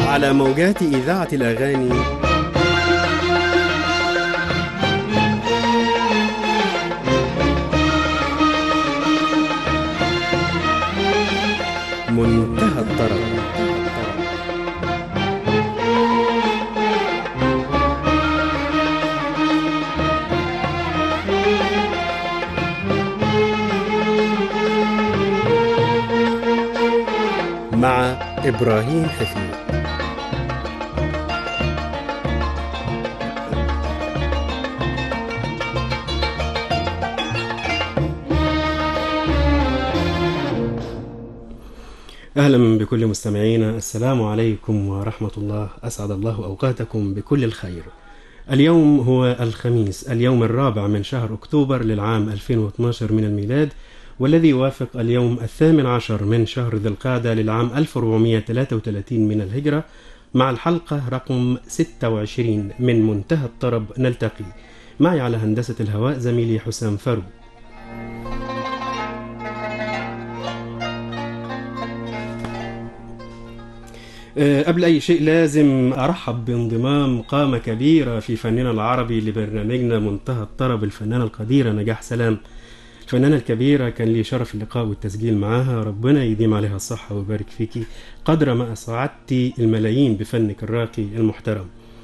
على موجات إذاعة الأغاني منتهى الطرب. مع إبراهيم حفيظ. أهلا بكل مستمعينا، السلام عليكم ورحمة الله، أسعد الله أوقاتكم بكل الخير. اليوم هو الخميس، اليوم الرابع من شهر أكتوبر للعام 2012 من الميلاد، والذي يوافق اليوم 18 من شهر ذي القعدة للعام 1433 من الهجرة، مع الحلقة رقم 26 من منتهى الطرب. نلتقي معي على هندسة الهواء زميلي حسام فرو. قبل أي شيء لازم أرحب بانضمام قامة كبيرة في فننا العربي لبرنامجنا منتهى الطرب، الفنانة القديرة نجاح سلام. الفنانة الكبيرة كان لي شرف اللقاء والتسجيل معها، ربنا يديم عليها الصحة ويبارك فيكي قدر ما أسعدتي الملايين بفنك الراقي المحترم.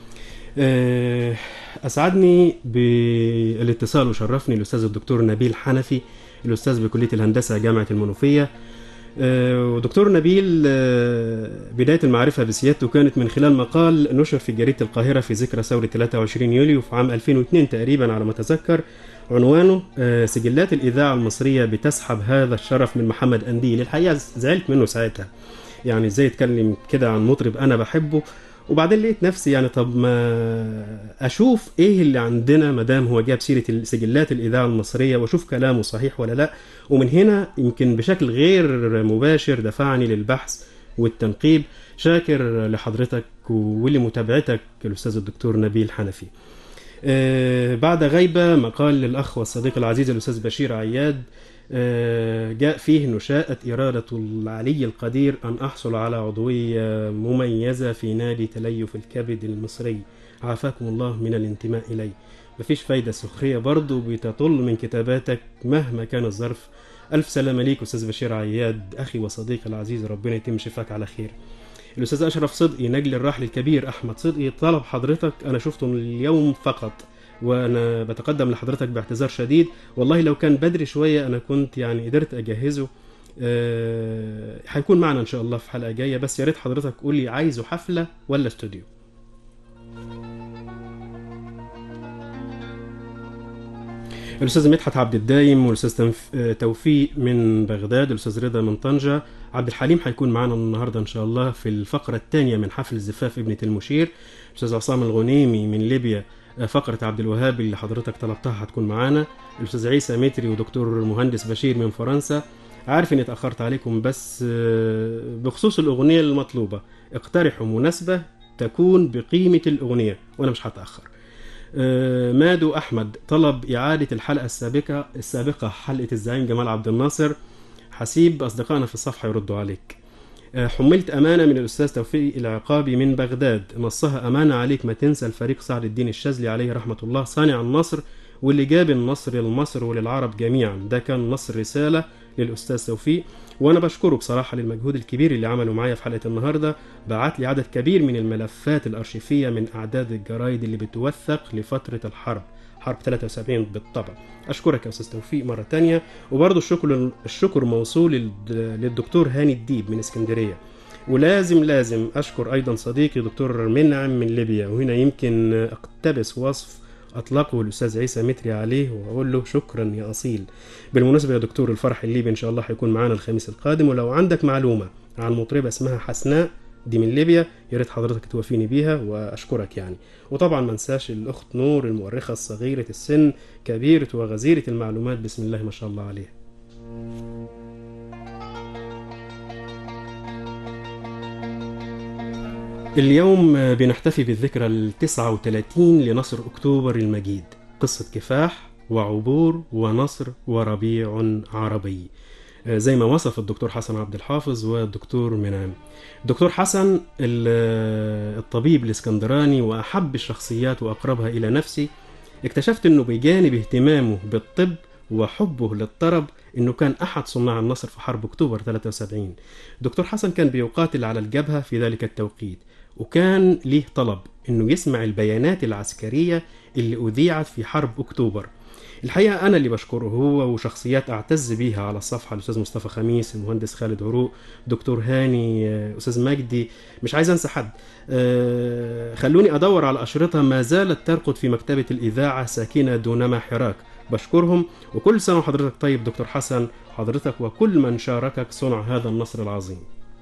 أسعدني بالاتصال وشرفني الأستاذ الدكتور نبيل حنفي، الأستاذ بكلية الهندسة جامعة المنوفية. ودكتور نبيل بداية المعرفة بسيادته كانت من خلال مقال نشر في جريدة القاهرة في ذكرى ثورة 23 يوليو في عام 2002 تقريبا على ما أتذكر، عنوانه سجلات الإذاعة المصرية بتسحب هذا الشرف من محمد أنديل. الحقيقة زعلت منه ساعتها، يعني ازاي يتكلم كده عن مطرب أنا بحبه. وبعدين لقيت نفسي يعني طب ما أشوف إيه اللي عندنا مدام هو جاب سيرة سجلات الإذاعة المصرية وأشوف كلامه صحيح ولا لأ. ومن هنا يمكن بشكل غير مباشر دفعني للبحث والتنقيب. شاكر لحضرتك ولمتابعتك الأستاذ الدكتور نبيل حنفي. بعد غيبة مقال للأخ والصديق العزيز الأستاذ بشير عياد، جاء فيه أنه شاءت إرادة العلي القدير أن أحصل على عضوية مميزة في نادي تليف الكبد المصري، عافاكم الله من الانتماء إليه. مفيش فايدة، سخرية برضو بتطل من كتاباتك مهما كان الظرف. ألف سلامة ليك أستاذ بشير عياد أخي وصديقي العزيز، ربنا يتم شفاك على خير. الأستاذ أشرف صدقي نجل الراحل الكبير أحمد صدقي طلب حضرتك، أنا شفته اليوم فقط وأنا بتقدم لحضرتك باعتذار شديد. والله لو كان بدري شوية أنا كنت يعني قدرت أجهزه. هيكون معنا إن شاء الله في حلقة جاية، بس يا ريت حضرتك قولي عايزه حفلة ولا استوديو. الأستاذ مدحت عبد الدايم والأستاذ توفيق من بغداد، الأستاذ رضا من طنجة، عبد الحليم هيكون معنا النهاردة إن شاء الله في الفقرة الثانية من حفل زفاف ابنة المشير. الأستاذ عصام الغنيمي من ليبيا، فقرة عبد الوهاب اللي حضرتك طلبتها هتكون معانا. الأستاذ عيسى متري ودكتور مهندس بشير من فرنسا. عارف إني اتأخرت عليكم، بس بخصوص الأغنية المطلوبة اقترحوا مناسبة تكون بقيمة الأغنية وأنا مش هتأخر. مادو أحمد طلب إعادة الحلقة السابقة حلقة الزعيم جمال عبد الناصر. حسيب أصدقائنا في الصفحة يردوا عليك. حملت أمانة من الأستاذ توفيق العقابي من بغداد، نصها أمانة عليك ما تنسى الفريق سعد الدين الشاذلي عليه رحمة الله، صانع النصر واللي جاب النصر لمصر وللعرب جميعا. ده كان نص رسالة للأستاذ توفيق، وأنا بشكره بصراحة للمجهود الكبير اللي عمله معايا في حلقة النهاردة. بعت لي عدد كبير من الملفات الأرشيفية من أعداد الجرايد اللي بتوثق لفترة الحرب، حرب 73 بالطبع. أشكرك يا أستاذ توفيق مرة تانية. وبرضو الشكر موصول للدكتور هاني الديب من اسكندرية. ولازم أشكر أيضا صديقي دكتور منعم من ليبيا، وهنا يمكن أقتبس وصف أطلقه الأستاذ عيسى متري عليه وأقول له شكرا يا أصيل. بالمناسبة يا دكتور، الفرح الليبي إن شاء الله هيكون معانا الخميس القادم، ولو عندك معلومة عن مطربة اسمها حسناء دي من ليبيا يا ريت حضرتك توافيني بيها وأشكرك يعني. وطبعا ما انساش الأخت نور المؤرخة الصغيرة السن، كبيرة وغزيرة المعلومات، بسم الله ما شاء الله عليها. اليوم بنحتفي بالذكرى 39 لنصر أكتوبر المجيد، قصة كفاح وعبور ونصر وربيع عربي. زي ما وصف الدكتور حسن عبد الحافظ والدكتور منعم. الدكتور حسن الطبيب الاسكندراني وأحب الشخصيات وأقربها إلى نفسي، اكتشفت أنه بجانب اهتمامه بالطب وحبه للطرب أنه كان أحد صناع النصر في حرب أكتوبر 73. دكتور حسن كان بيقاتل على الجبهة في ذلك التوقيت، وكان ليه طلب أنه يسمع البيانات العسكرية اللي أذيعت في حرب أكتوبر. الحقيقة أنا اللي بشكره هو وشخصيات أعتز بيها على الصفحة، الأستاذ مصطفى خميس، المهندس خالد عروق، دكتور هاني، أستاذ مجدي، مش عايز أنسى حد. خلوني أدور على أشرطة ما زالت ترقد في مكتبة الإذاعة ساكنة دونما حراك. بشكرهم، وكل سنة وحضرتك طيب دكتور حسن، حضرتك وكل من شاركك صنع هذا النصر العظيم.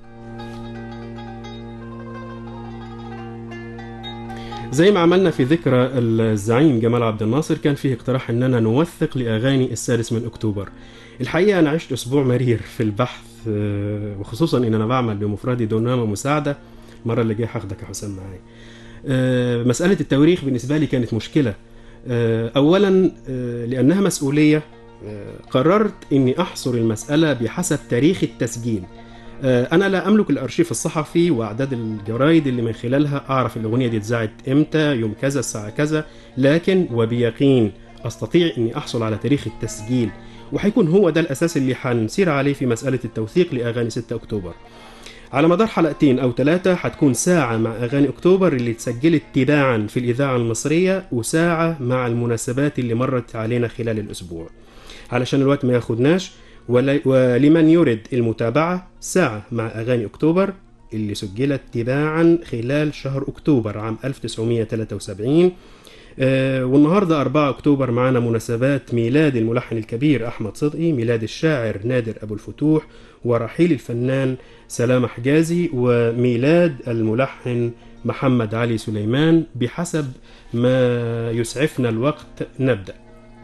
زي ما عملنا في ذكرى الزعيم جمال عبد الناصر، كان فيه اقتراح اننا نوثق لاغاني السادس من اكتوبر. الحقيقه انا عشت اسبوع مرير في البحث، وخصوصا ان انا بعمل بمفردي دونامه مساعده. المره اللي جايه هاخدك يا حسام معايا. مساله التواريخ بالنسبه لي كانت مشكله. اولا لانها مسؤوليه، قررت اني احصر المساله بحسب تاريخ التسجيل. أنا لا أملك الأرشيف الصحفي وأعداد الجرايد اللي من خلالها أعرف الأغنية دي اتذاعت إمتى، يوم كذا، الساعة كذا، لكن وبيقين أستطيع أني أحصل على تاريخ التسجيل، وحيكون هو ده الأساس اللي حنسير عليه في مسألة التوثيق لأغاني 6 أكتوبر. على مدار حلقتين أو 3 هتكون ساعة مع أغاني أكتوبر اللي اتسجلت تباعا في الإذاعة المصرية، وساعة مع المناسبات اللي مرت علينا خلال الأسبوع، علشان الوقت ما ياخدناش. ولمن يريد المتابعة، ساعة مع أغاني أكتوبر اللي سجلت تباعا خلال شهر أكتوبر عام 1973. والنهاردة 4 أكتوبر معنا مناسبات ميلاد الملحن الكبير أحمد صدقي، ميلاد الشاعر نادر أبو الفتوح، ورحيل الفنان سلام حجازي، وميلاد الملحن محمد علي سليمان. بحسب ما يسعفنا الوقت نبدأ.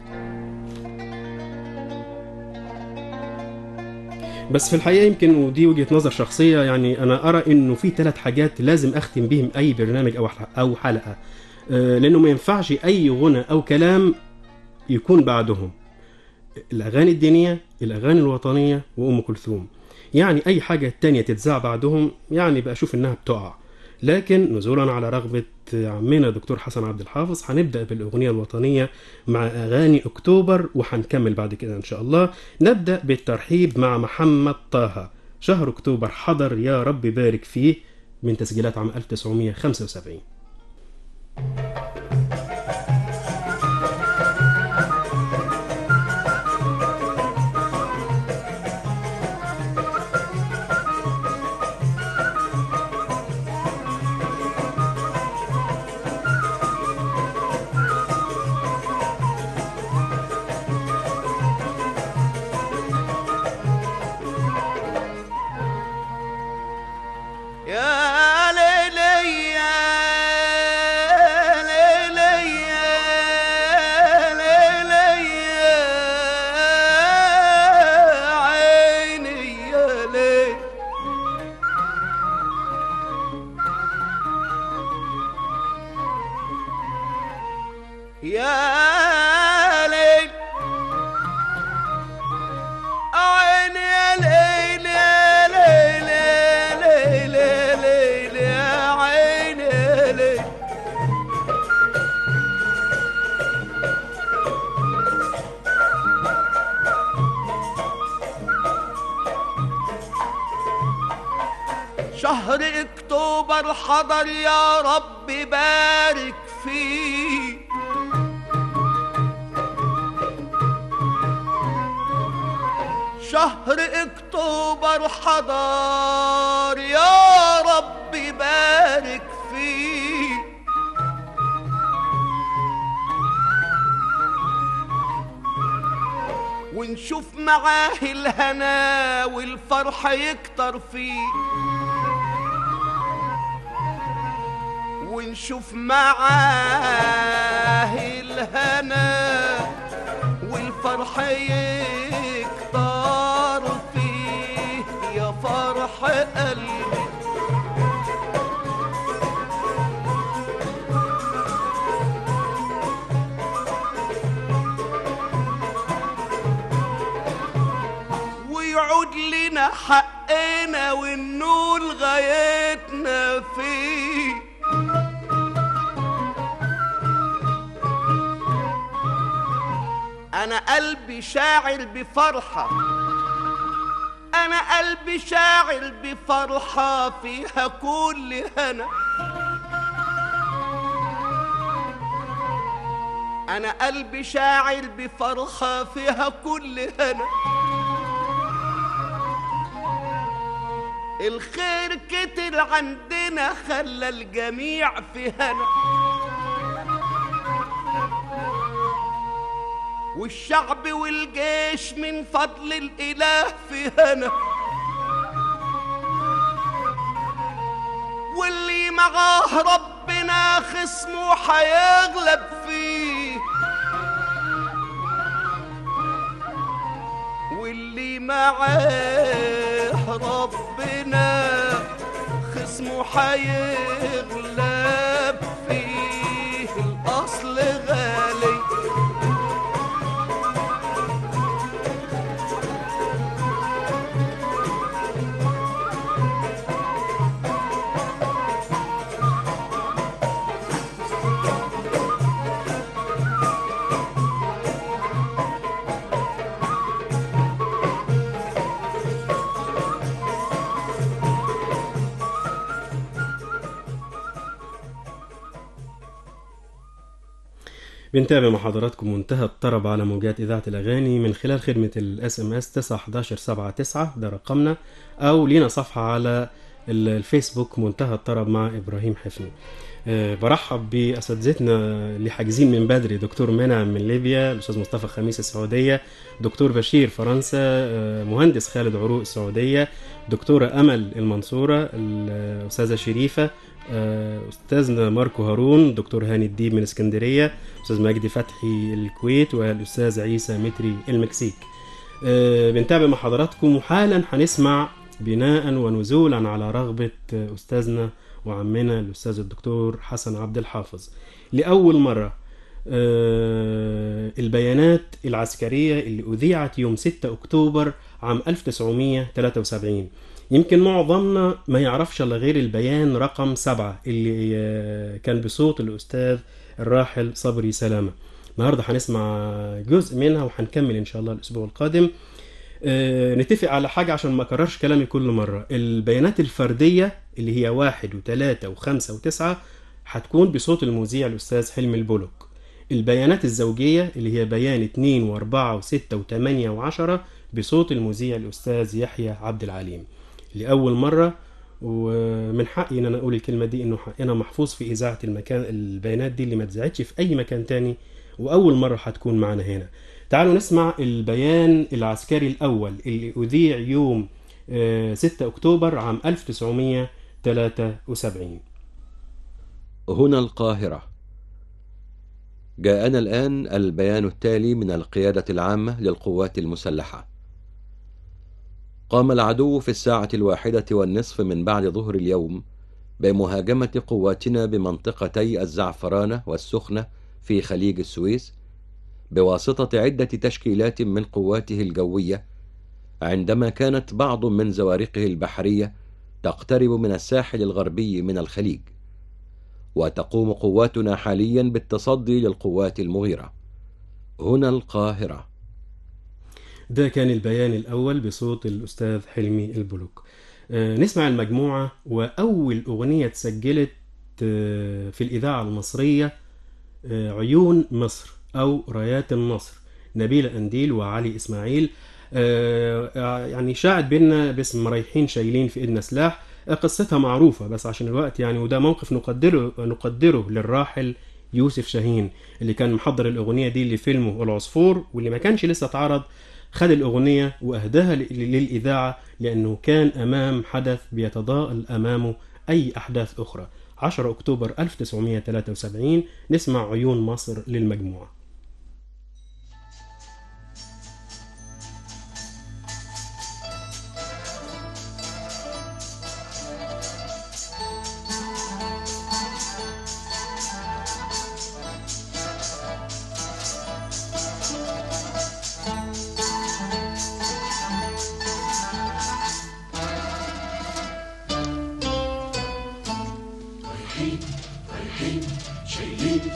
بس في الحقيقة يمكن، ودي وجهة نظر شخصية، يعني أنا أرى إنه في 3 حاجات لازم أختم بهم أي برنامج أو حلقة، لأنه ما ينفعش أي غنى أو كلام يكون بعدهم. الأغاني الدينية، الأغاني الوطنية، وأم كلثوم. يعني أي حاجة تانية تتذاع بعدهم يعني بأشوف إنها بتقع. لكن نزولا على رغبة عمنا دكتور حسن عبد الحافظ، هنبدأ بالأغنية الوطنية مع أغاني أكتوبر، وهنكمل بعد كده إن شاء الله. نبدأ بالترحيب مع محمد طه، شهر أكتوبر حضر يا رب بارك فيه، من تسجيلات عام 1975. شهر اكتوبر حضر يا رب بارك فيه، شهر اكتوبر حضر يا رب بارك فيه، ونشوف معاه الهنا والفرح يكتر فيه، ونشوف معاه الهنا والفرح يكتر فيه، يا فرح قلبي ويعود حقنا ونقول غايتنا فيه. أنا قلبي شاعر بفرحة، أنا قلبي شاعر بفرحة فيها كل هنا. أنا قلبي شاعر بفرحة فيها كل هنا. الخير كتر عندنا خلى الجميع في هنا، والشعب والجيش من فضل الإله في هنا، واللي معاه ربنا خصمه حيغلب فيه، واللي معاه ربنا خصمه حيغلب فيه. الأصل غالي بنتابع مع حضراتكم منتهى الطرب على موجات إذاعة الأغاني من خلال خدمة الاس ام اس 91179 ده رقمنا، أو لينا صفحة على الفيسبوك منتهى الطرب مع إبراهيم حفني. برحب بأساتذتنا اللي حاجزين من بدري، دكتور منعم من ليبيا، الأستاذ مصطفى خميس السعودية، دكتور بشير فرنسا، مهندس خالد عروق السعودية، دكتورة أمل المنصورة، الأستاذة شريفة، أستاذنا ماركو هارون، دكتور هاني الديب من اسكندرية، أستاذ مجدي فتحي الكويت، والأستاذ عيسى متري المكسيك. بنتابع مع حضراتكم، وحالا هنسمع بناء ونزولا على رغبة أستاذنا وعمنا الأستاذ الدكتور حسن عبد الحافظ لأول مرة البيانات العسكرية اللي أذيعت يوم 6 أكتوبر عام 1973. يمكن معظمنا ما يعرفش إلا غير البيان رقم 7 اللي كان بصوت الأستاذ الراحل صبري سلامة. النهاردة هنسمع جزء منها وهنكمل إن شاء الله الأسبوع القادم. نتفق على حاجة عشان ما أكررش كلامي كل مرة. البيانات الفردية اللي هي 1 و3 و5 و9 هتكون بصوت المذيع الأستاذ حلمي البولك. البيانات الزوجية اللي هي بيان 2 و4 و6 و8 و10 بصوت المذيع الأستاذ يحيى عبد العليم. لأول مرة، ومن حقي ان انا اقول الكلمة دي، انه انا محفوظ في اذاعة المكان البيانات دي اللي ما اتذاعتش في اي مكان تاني، واول مرة هتكون معنا هنا. تعالوا نسمع البيان العسكري الاول اللي اذيع يوم 6 اكتوبر عام 1973. هنا القاهرة. جاءنا الآن البيان التالي من القيادة العامة للقوات المسلحة. قام العدو في 1:01 من بعد ظهر اليوم بمهاجمة قواتنا بمنطقتي الزعفرانة والسخنة في خليج السويس بواسطة عدة تشكيلات من قواته الجوية، عندما كانت بعض من زوارقه البحرية تقترب من الساحل الغربي من الخليج. وتقوم قواتنا حاليا بالتصدي للقوات المغيرة. هنا القاهرة. ده كان البيان الأول بصوت الأستاذ حلمي البلوك. نسمع المجموعة. وأول أغنية تسجلت في الإذاعة المصرية عيون مصر أو رايات النصر، نبيلة أنديل وعلي إسماعيل. يعني شاعت بينا باسم رايحين شايلين في إيدنا سلاح. قصتها معروفة بس عشان الوقت يعني، وده موقف نقدره للراحل يوسف شاهين اللي كان محضر الأغنية دي لفيلمه العصفور، واللي ما كانش لسه اتعرض. خد الأغنية وأهداها للإذاعة لأنه كان أمام حدث بيتضاءل أمامه أي أحداث أخرى. 10 أكتوبر 1973. نسمع عيون مصر للمجموعة.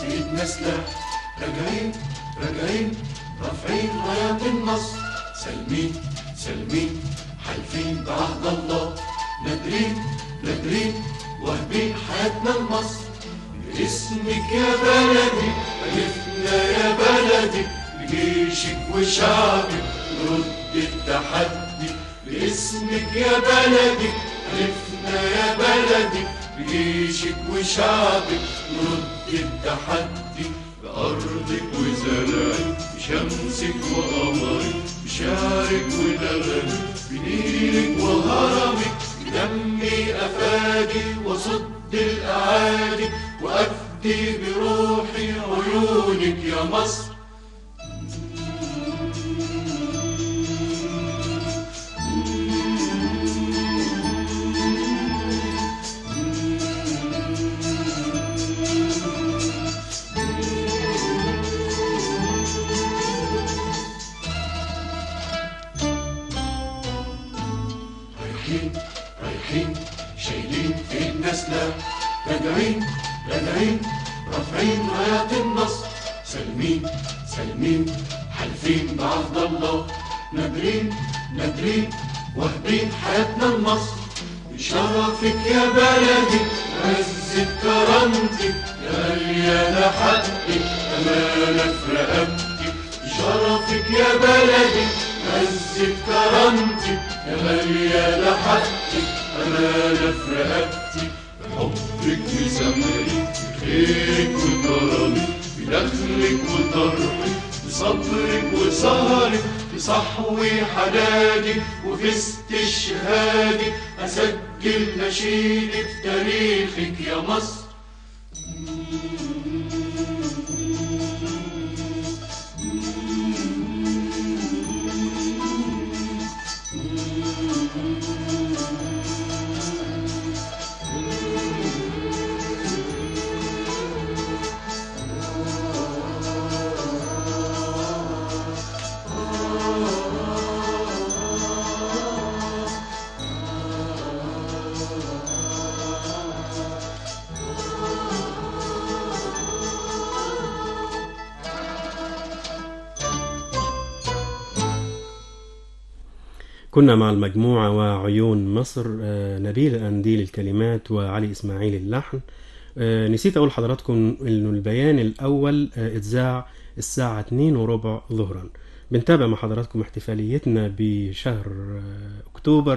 في ايدنا سلاح، راجعين راجعين رافعين رايات النصر، سالمين سالمين حالفين بعهد الله، نادرين نادرين واهبين حياتنا لمصر. باسمك يا بلدي ألفنا يا بلدي، بجيشك وشعبك نرد التحدي. باسمك يا بلدي ألفنا يا بلدي، بجيشك وشعبك نرد التحدي. بأرضك وزرعك بشمسك وقمرك، بشعرك ونغمك بنيلك وهرمك، بدمي أفادي وصد الأعادي، وأفدي بروحي عيونك يا مصر. رايحين رايحين شايلين في ايدنا سلاح، راجعين راجعين رافعين رايات النصر، سالمين سالمين حالفين بعهد الله، نادرين نادرين واهبين حياتنا لمصر. بشرفك يا بلدي عزة كرامتك، يا مليانة حقك أمانة في رقبتي. بشرفك يا بلدي عزة كرامتك، يا مليانة حقك أمانة في رقبتي. بحبك وسمرك بخيرك وكرمك، بدخلك وطرحك بصبرك وسهرك، بصحوي حنانك وفي استشهادك، أسجل نشيدك في تاريخك يا مصر. كنا مع المجموعة وعيون مصر، نبيل أنديل الكلمات وعلي إسماعيل اللحن. نسيت أقول لحضراتكم إنه البيان الأول اتذاع الساعة 2:15 ظهرا. بنتابع مع حضراتكم احتفاليتنا بشهر أكتوبر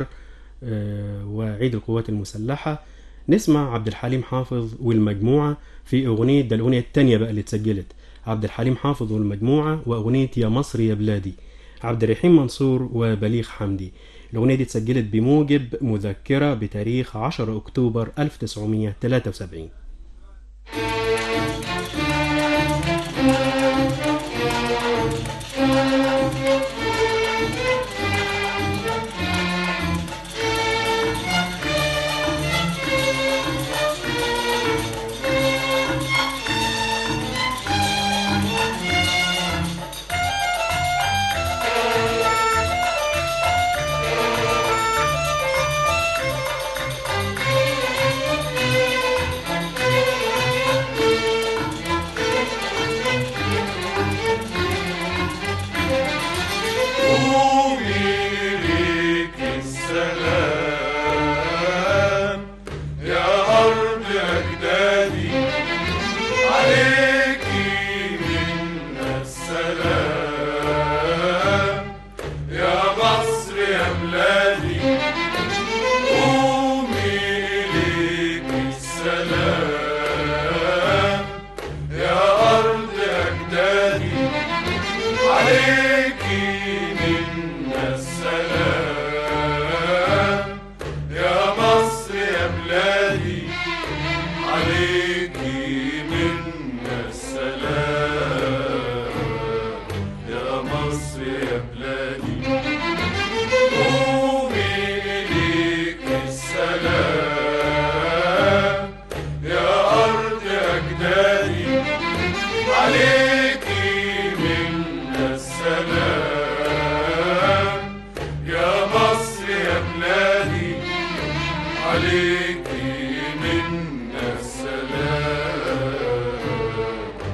وعيد القوات المسلحة. نسمع عبد الحليم حافظ والمجموعة في أغنية، ده الأغنية التانية بقى اللي اتسجلت، عبد الحليم حافظ والمجموعة وأغنية يا مصر يا بلادي، عبد الرحيم منصور وبليغ حمدي. الأغنية دي اتسجلت بموجب مذكرة بتاريخ 10 أكتوبر 1973. عليك منا السلام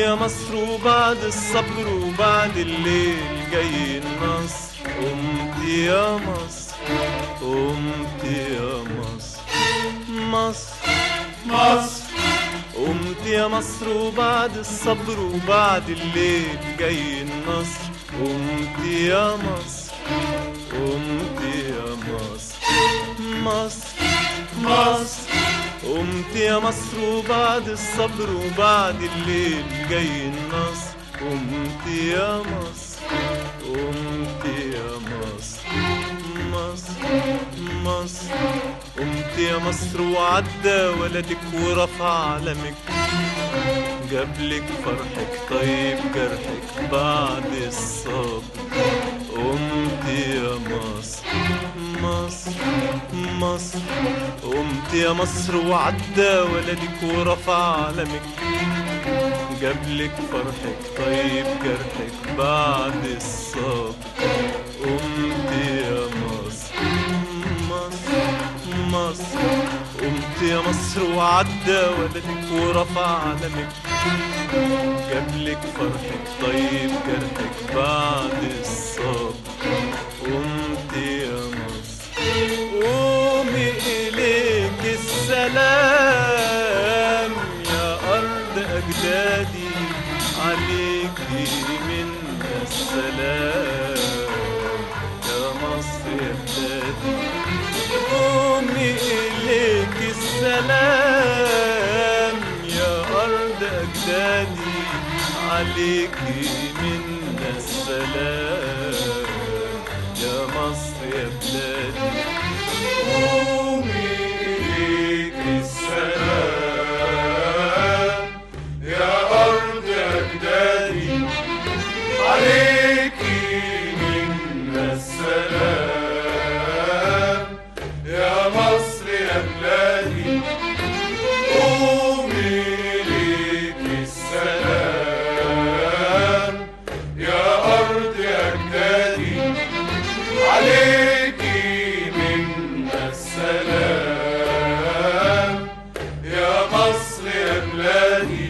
يا مصر وبعد الصبر وبعد الليل جاي النصر. قمت يا مصر قمت يا مصر مصر مصر. قمت يا مصر وبعد الصبر وبعد الليل جاي النصر. قمت يا مصر قمت يا مصر مصر مصر. قمت يا مصر وبعد الصبر وبعد الليل جاي النصر. قمت يا مصر قمت يا مصر مصر مصر. قمت يا مصر وعدى ولدك ورفع علمك، جابلك فرحك طيب جرحك بعد الصبر. قمت يا مصر مصر مصر. قمت يا مصر وعدى ولدك ورفع علمك، جابلك فرحك طيب جرحك بعد الصبر. قمت يا مصر مصر مصر. قمت يا مصر وعدى ولدك ورفع علمك، جابلك فرحك طيب جرحك بعد الصبر. قمت يا مصر. قومي إليك السلام يا أرض أجدادي، عليكي منا السلام يا مصر يا بلادي. قومي إليك السلام يا أرض أجدادي، عليكي منا السلام يا مصر يا بلادي. قومي إليك السلام يا أرض أجدادي، عليكي منا السلام يا مصر يا بلادي. قومي إليك السلام يا أرض أجدادي، عليكي منا السلام يا مصر يا بلادي.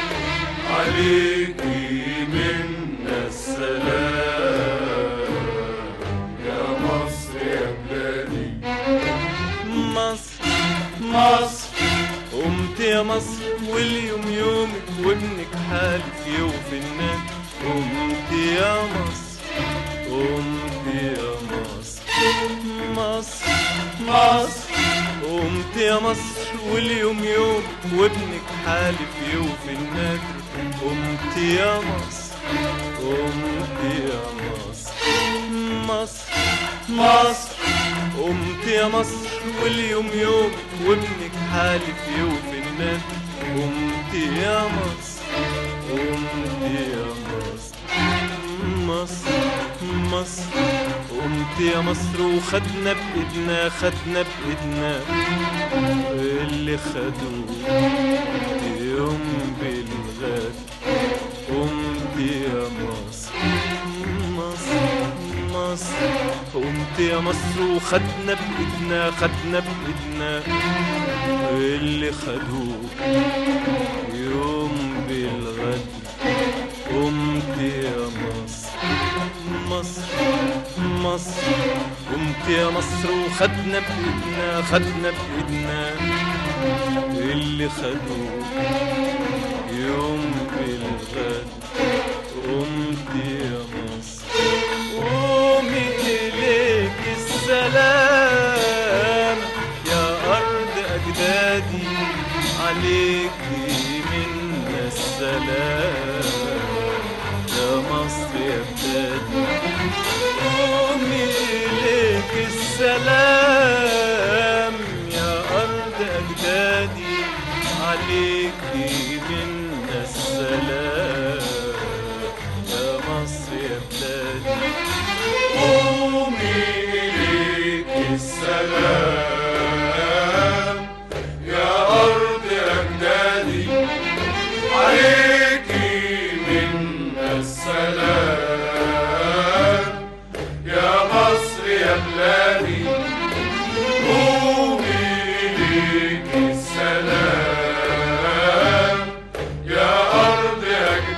عليكي منا السلام يا مصر يا بلادي. مصر مصر. قمت يا مصر واليوم يومك وابنك حالف يوفي الناس. قمت يا مصر قمت يا مصر مصر مصر. قمت يا مصر واليوم يوم وابنك حالف يوفي النادر. قمت يا مصر قمت يا مصر مصر مصر. قمت يا مصر واليوم يوم وابنك حالف يوفي النادر. قمت يا مصر قمت يا مصر مصر مصر. قمت يا مصر وخدنا بإيدنا خدنا بإيدنا اللي خدوه يوم بالغد. قمت يا مصر مصر مصر. قمت يا مصر وخدنا بإيدنا خدنا بإيدنا اللي خدوه يوم بالغد. قمت يا مصر مصر مصر. قمت يا مصر وخدنا بإيدنا خدنا بإيدنا اللي خدوه يوم بالغد. قمت يا مصر. قومي إليك السلام يا أرض أجدادي، عليكي منا السلام يا مصر يا بلادي. قومي إليك السلام يا أرض أجدادي، عليكي منا السلام يا مصر يا بلادي. قومي إليك السلام يا أرض أجدادي، عليكي منا السلام يا مصر يا بلادي. قومي إليك السلام يا أرض أجدادي.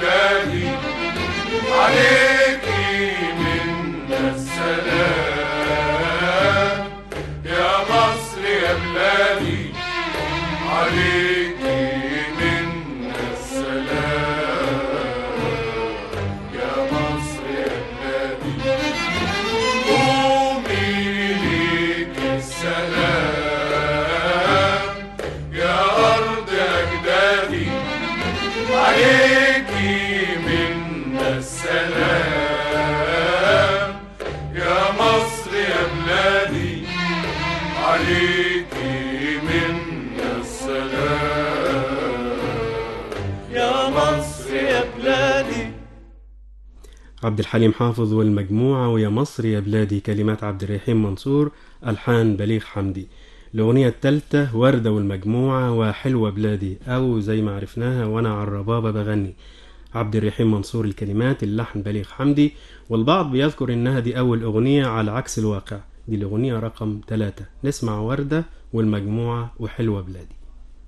سلام يا مصر يا بلادي عليكي منا السلام يا مصر يا بلادي. عبد الحليم حافظ والمجموعة ويا مصر يا بلادي، كلمات عبد الرحيم منصور، ألحان بليغ حمدي. الأغنية الثالثة وردة والمجموعة وحلوة بلادي، أو زي ما عرفناها وأنا على الربابة بغني، عبد الرحيم منصور الكلمات، اللحن بليغ حمدي. والبعض بيذكر إنها دي أول أغنية على عكس الواقع، دي الأغنية رقم 3. نسمع وردة والمجموعة وحلوة بلادي.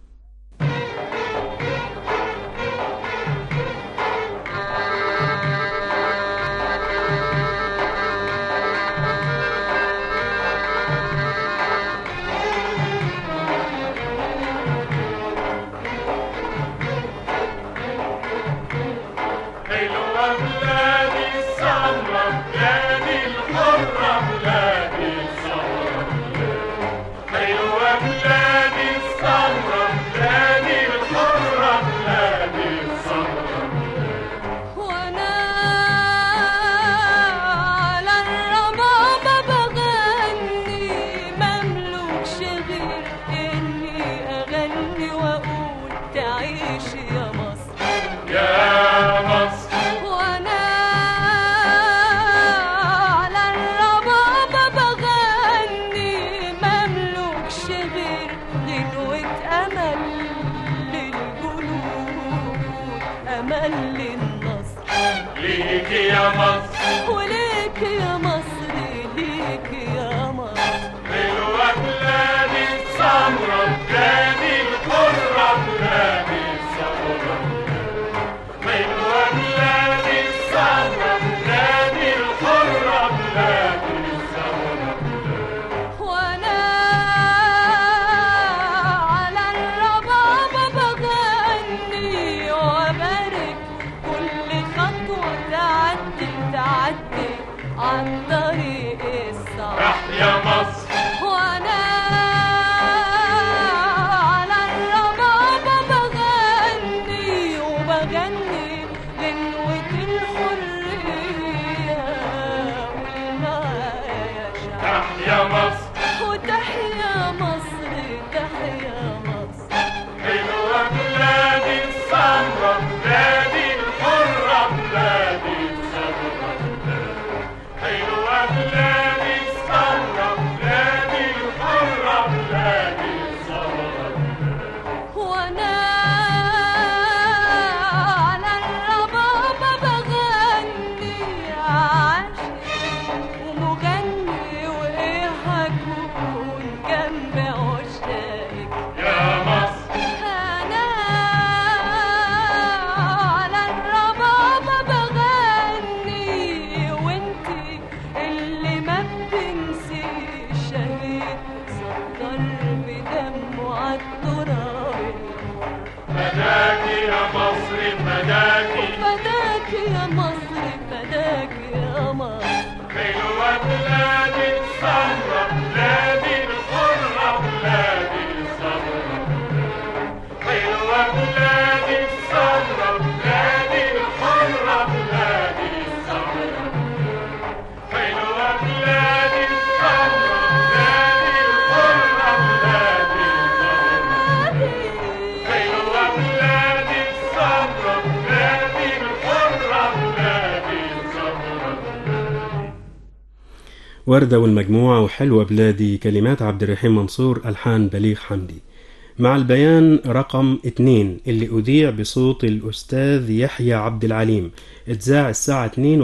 وردة والمجموعة وحلوة بلادي، كلمات عبد الرحيم منصور، ألحان بليغ حمدي. مع البيان رقم 2 اللي أذيع بصوت الأستاذ يحيى عبد العليم، اتذاع الساعة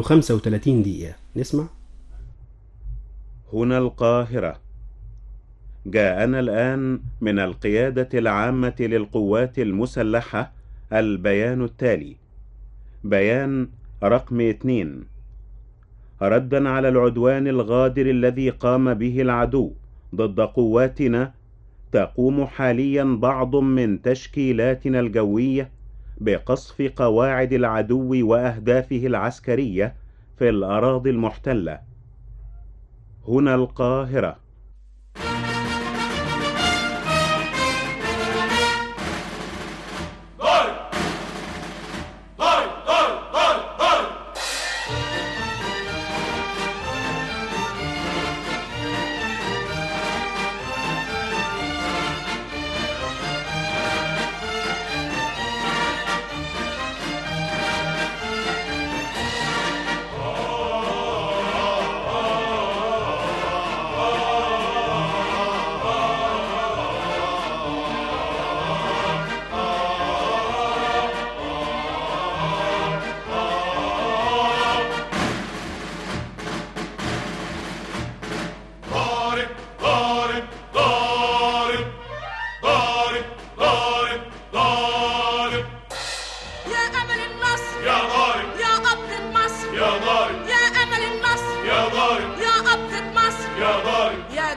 2:35. نسمع. هنا القاهرة. جاءنا الآن من القيادة العامة للقوات المسلحة البيان التالي. بيان رقم 2. ردا على العدوان الغادر الذي قام به العدو ضد قواتنا، تقوم حاليا بعض من تشكيلاتنا الجوية بقصف قواعد العدو وأهدافه العسكرية في الأراضي المحتلة. هنا القاهرة.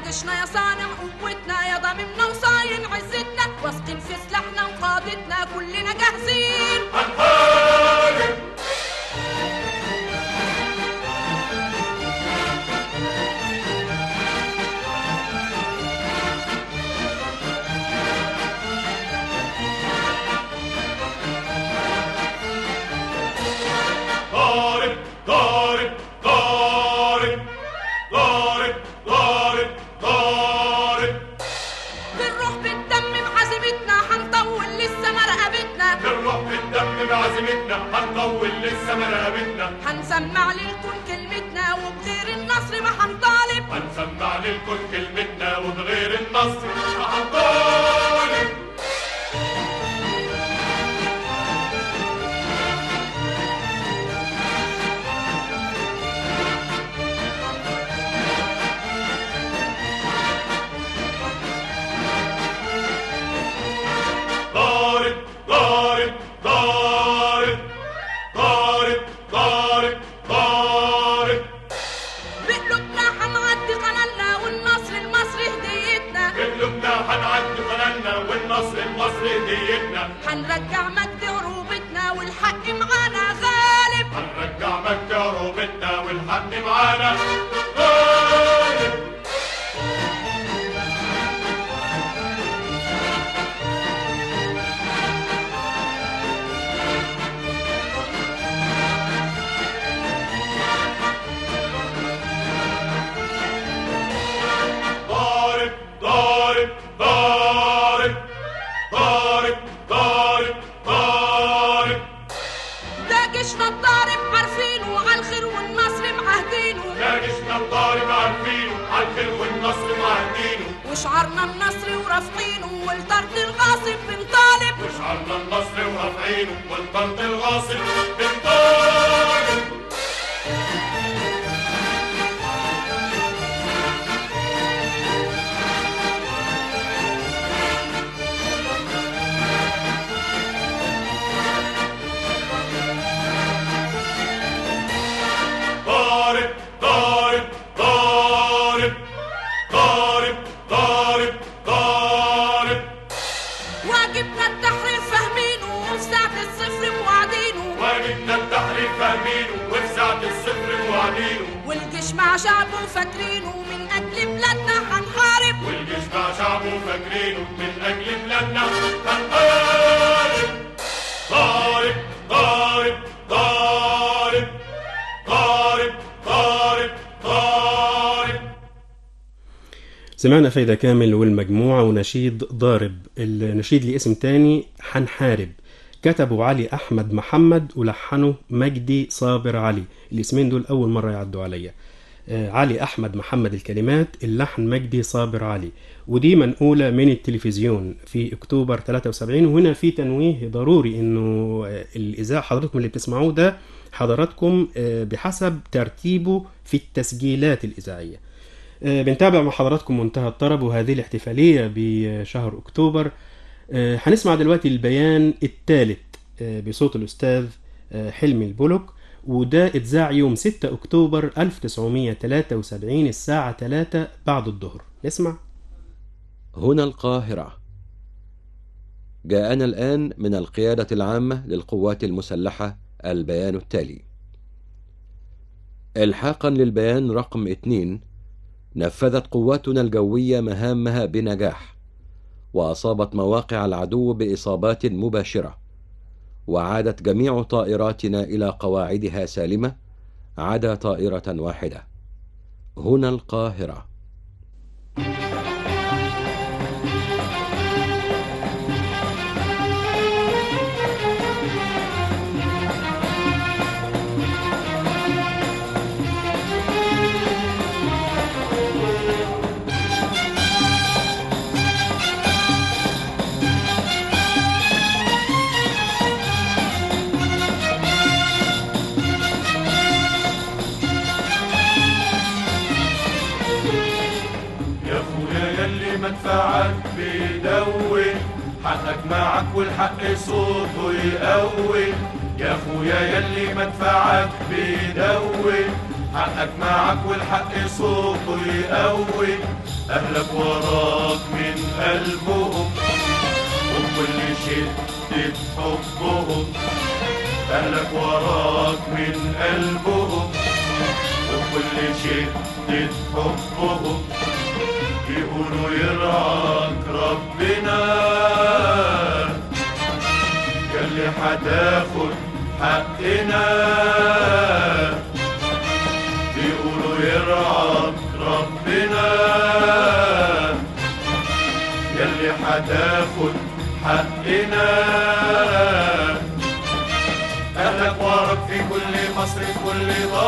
جيشنا يا صانع قوتنا، يا ضاممنا وصاين عزتنا، واثقين في سلاحنا وقادتنا، كلنا جاهزين هنحارب. ضارب ضارب ضارب ضارب ضارب ضارب. بالروح بالدم بعزيمتنا، هنطول لسه ما رقبتنا، بالروح بالدم بعزيمتنا، هنطول لسه ما رقبتنا، هنسمع للكل كلمتنا، وبغير النصر ما هنطالب، هنسمع للكل كلمتنا، وبغير النصر ما هنطالب. ضارب ضارب ضارب ضارب ضارب ضارب. بقلوبنا هنعدي قنالنا، والنصر المصري هديتنا، بقلوبنا هنعدي قنالنا، والنصر المصري هديتنا، هنرجع مجد عروبتنا، والحق معانا غالب، هنرجع مجد عروبتنا، والحق معانا غالب. ضارب ضارب ضارب ضارب ضارب ضارب. ده جيشنا الضارب عارفينه، عالخير والنصر معاهدينه، يا جيشنا الضارب عارفينه، عالخير والنصر معاهدينه، وشعارنا النصر ورافقينه، والطرد الغاصب بنطالب، وشعارنا النصر ورافعينه، والطرد الغاصب بنطالب. ضارب ضارب ضارب ضارب ضارب ضارب. واجبنا التحرير فاهمينه، وفي ساعة الصفر موعدينه، واجبنا التحرير فاهمينه، وفي ساعة الصفر موعدينه، والجيش مع شعبه فاكرينه، من أجل بلادنا هنحارب، والجيش مع شعبه فاكرينه، من أجل بلادنا هنحارب. ضارب ضارب ضارب ضارب ضارب ضارب. سمعنا فايدة كامل والمجموعة ونشيد ضارب. النشيد ليه اسم تاني، حنحارب، كتبه علي أحمد محمد ولحنه مجدي صابر علي. الاسمين دول أول مرة يعدوا عليا. علي أحمد محمد الكلمات، اللحن مجدي صابر علي. ودي منقولة من التلفزيون في أكتوبر 73. وهنا في تنويه ضروري إنه الإذاعة حضراتكم اللي بتسمعوه ده حضراتكم بحسب ترتيبه في التسجيلات الإذاعية. بنتابع مع حضراتكم منتهى الطرب وهذه الاحتفالية بشهر أكتوبر. هنسمع دلوقتي البيان الثالث بصوت الأستاذ حلمي البلوك، وده اتذاع يوم 6 أكتوبر 1973 الساعة 3 بعد الظهر. نسمع. هنا القاهرة. جاءنا الآن من القيادة العامة للقوات المسلحة البيان التالي: إلحاقا للبيان رقم 2، نفذت قواتنا الجوية مهامها بنجاح، وأصابت مواقع العدو بإصابات مباشرة، وعادت جميع طائراتنا إلى قواعدها سالمة عدا طائرة واحدة. هنا القاهرة. مدفعك بيدور، حقك معك والحق صوته يقوي. يا اخويا يلي مدفعك بيدور، حقك معك والحق صوته يقوي. أهلك وراك من قلبهم وكل شدة حبهم. أهلك وراك من قلبهم وكل شدة حبهم. يقولوا يرعاك ربنا ياللي هتاخد حقنا. يقولوا يرعاك ربنا ياللي هتاخد حقنا. أهلك وراك في كل مصر في كل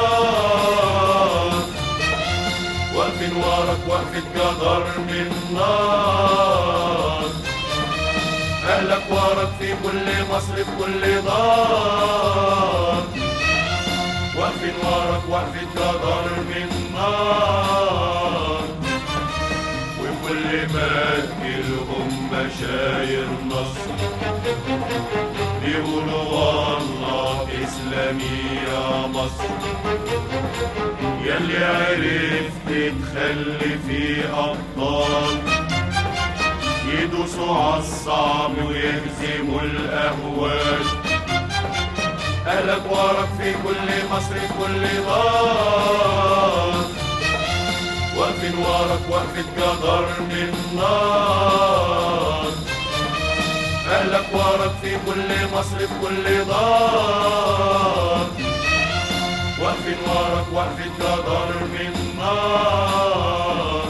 دار واقفين وراك وقفة جدار من نار. أهلك وراك في كل مصر في كل دار واقفين وراك وقفة جدار من نار. وكل ما تجيلهم بشاير نصر بيقولوا والله اسلامي يا مصر. ياللي عرفت تخلي في أبطال يدوسوا عالصعب ويهزموا الأهوال. أهلك وراك في كل مصر في كل دار واقفين وراك وقفة جدار من نار. أهلك وراك في كل مصر في كل دار واقفين وراك وقفة جدار من نار.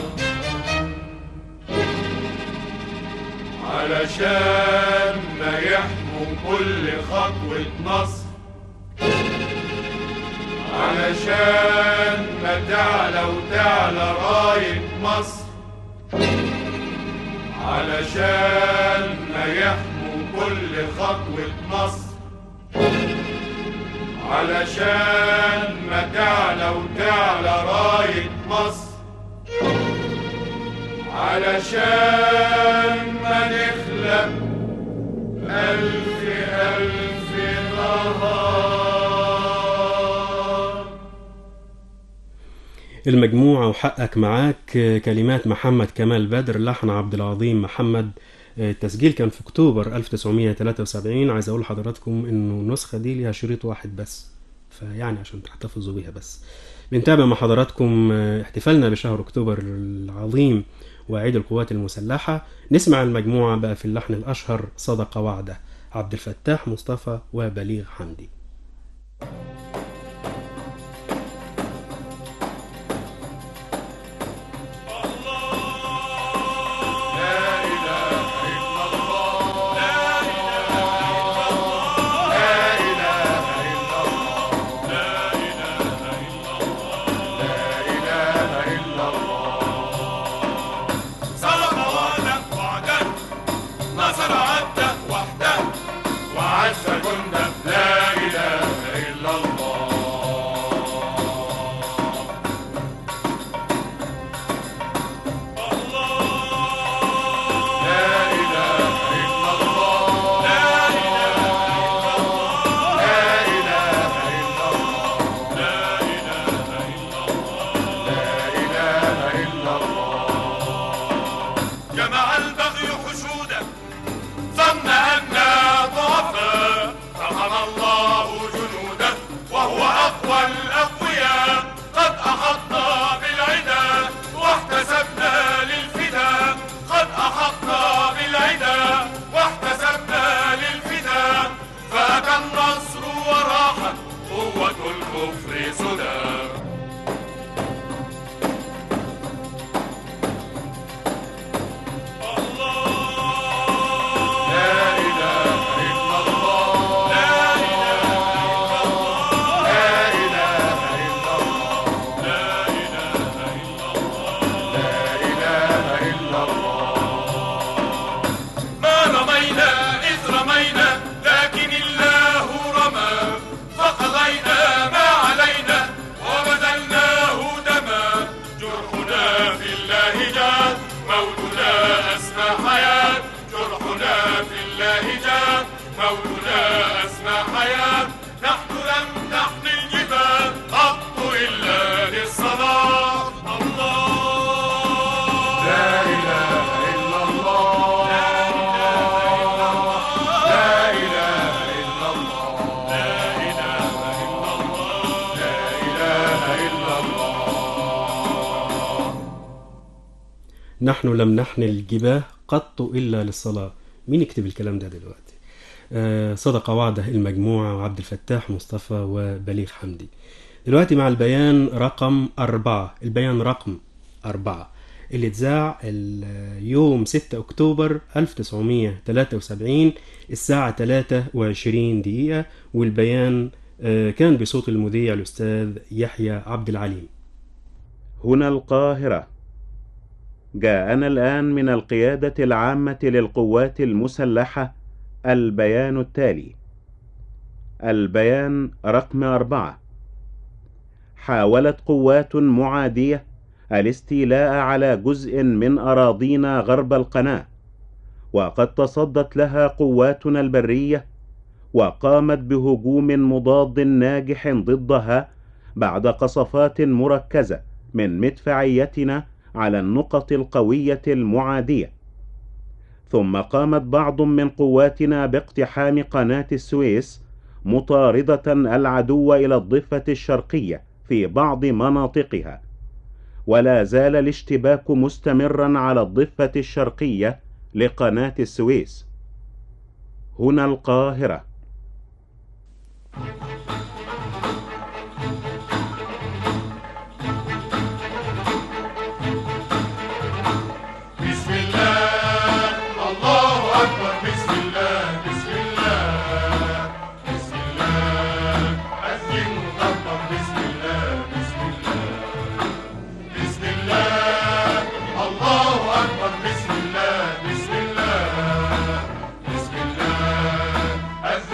علشان ما يحموا كل خطوة نصر. علشان ما تعلى وتعلى راية مصر. علشان ما يحموا كل خطوة نصر. علشان ما تعلى وتعلى راية مصر. علشان ما نخلق ألف ألف نهار. المجموعة وحقك معاك، كلمات محمد كمال بدر، لحن عبد العظيم محمد. التسجيل كان في أكتوبر 1973. عايز أقول لحضراتكم إنه النسخة دي ليها شريط واحد بس، فيعني عشان تحتفظوا بيها بس. بنتابع مع حضراتكم احتفالنا بشهر أكتوبر العظيم وعيد القوات المسلحة. نسمع المجموعة بقى في اللحن الأشهر صدق وعده، عبد الفتاح مصطفى وبليغ حمدي. نصر عبده وحده وعز جنده. لا إله إلا الله. نحن لم نحن الجباه قط إلا للصلاة. مين يكتب الكلام ده دلوقتي؟ صدق وعده المجموعة وعبد الفتاح مصطفى وبليغ حمدي. دلوقتي مع البيان رقم 4. البيان رقم 4 اللي اتذاع يوم 6 أكتوبر 1973 الساعة 23 دقيقة، والبيان كان بصوت المذيع الأستاذ يحيى عبد العليم. هنا القاهرة. جاءنا الآن من القيادة العامة للقوات المسلحة البيان التالي. البيان رقم 4. حاولت قوات معادية الاستيلاء على جزء من أراضينا غرب القناة، وقد تصدت لها قواتنا البرية وقامت بهجوم مضاد ناجح ضدها بعد قصفات مركزة من مدفعيتنا على النقط القوية المعادية. ثم قامت بعض من قواتنا باقتحام قناة السويس مطاردة العدو إلى الضفة الشرقية في بعض مناطقها، ولا زال الاشتباك مستمرا على الضفة الشرقية لقناة السويس. هنا القاهرة. بسم الله الله أكبر. بسم الله بسم الله بسم الله أذن وكبر. بسم الله بسم الله بسم الله الله أكبر. بسم الله بسم الله بسم الله أذن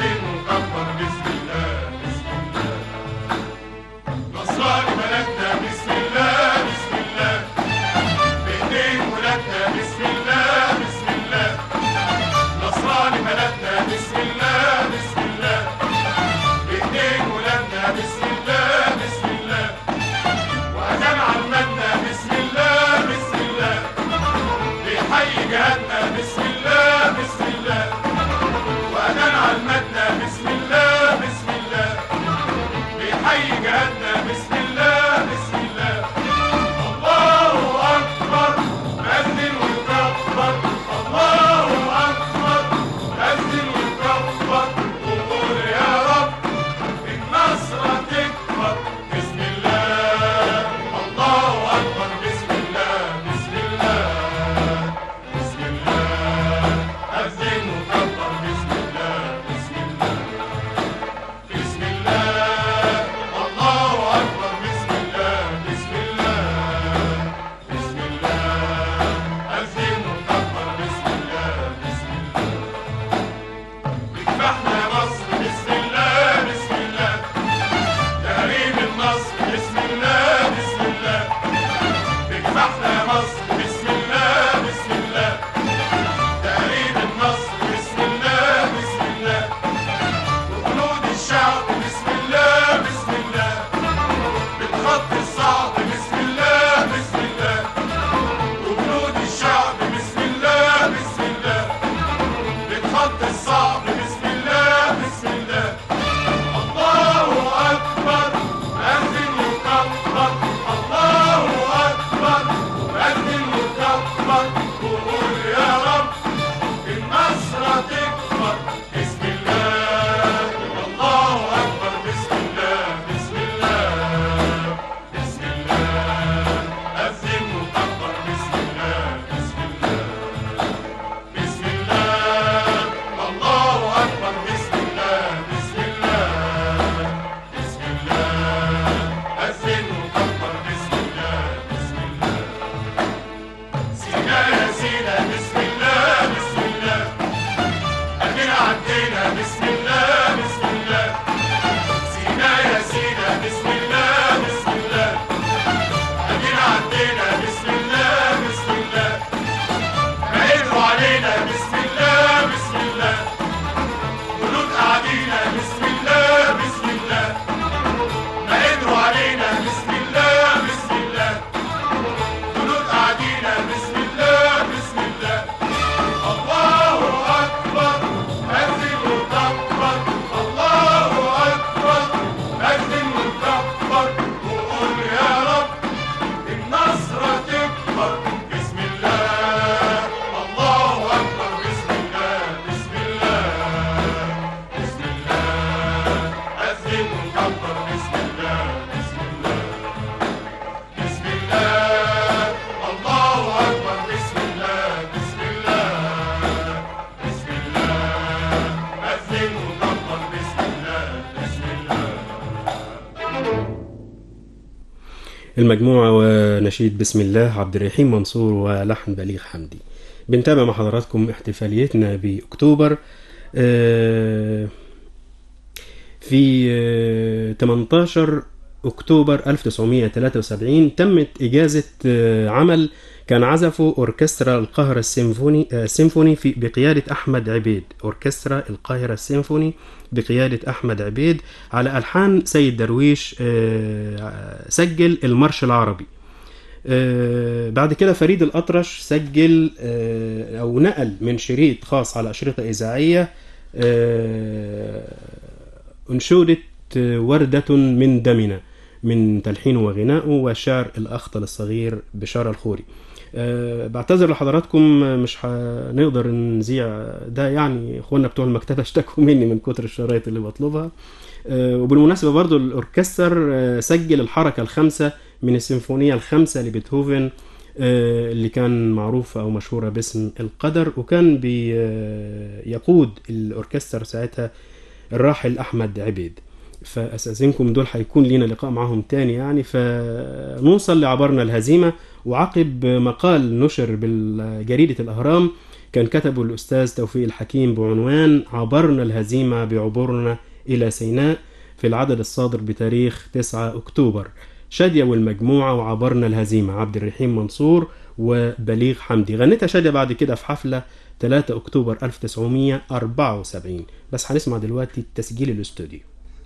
المجموعة ونشيد بسم الله عبد الرحيم منصور ولحن بليغ حمدي. بنتابع مع حضراتكم احتفاليتنا بأكتوبر. في 18 أكتوبر 1973 تمت إجازة عمل كان عزفه أوركسترا القاهرة السيمفوني بقيادة أحمد عبيد. أوركسترا القاهرة السيمفوني بقيادة أحمد عبيد على ألحان سيد درويش. سجل المارش العربي. بعد كده فريد الأطرش سجل أو نقل من شريط خاص على أشرطة إذاعية أنشودة وردة من دمنا من تلحينه وغنائه وشعر الأخطل الصغير بشارة الخوري. بعتذر لحضراتكم مش هنقدر نذيع ده، يعني اخواننا بتوع المكتبة اشتكوا مني من كتر الشرايط اللي بطلبها. وبالمناسبة برضو الأوركستر سجل الحركة الخامسة من السيمفونية الخامسة لبيتهوفن اللي كان معروفة أو مشهورة باسم القدر، وكان بيقود الأوركستر ساعتها الراحل أحمد عبيد. فأستاذنكم دول هيكون لنا لقاء معهم تاني يعني. فنوصل لعبرنا الهزيمة، وعقب مقال نشر بالجريدة الأهرام كان كتبه الأستاذ توفيق الحكيم بعنوان عبرنا الهزيمة بعبورنا إلى سيناء في العدد الصادر بتاريخ 9 أكتوبر. شادية والمجموعة وعبرنا الهزيمة عبد الرحيم منصور وبليغ حمدي. غنتها شادية بعد كده في حفلة 3 أكتوبر 1974. بس هنسمع دلوقتي التسجيل الاستوديو.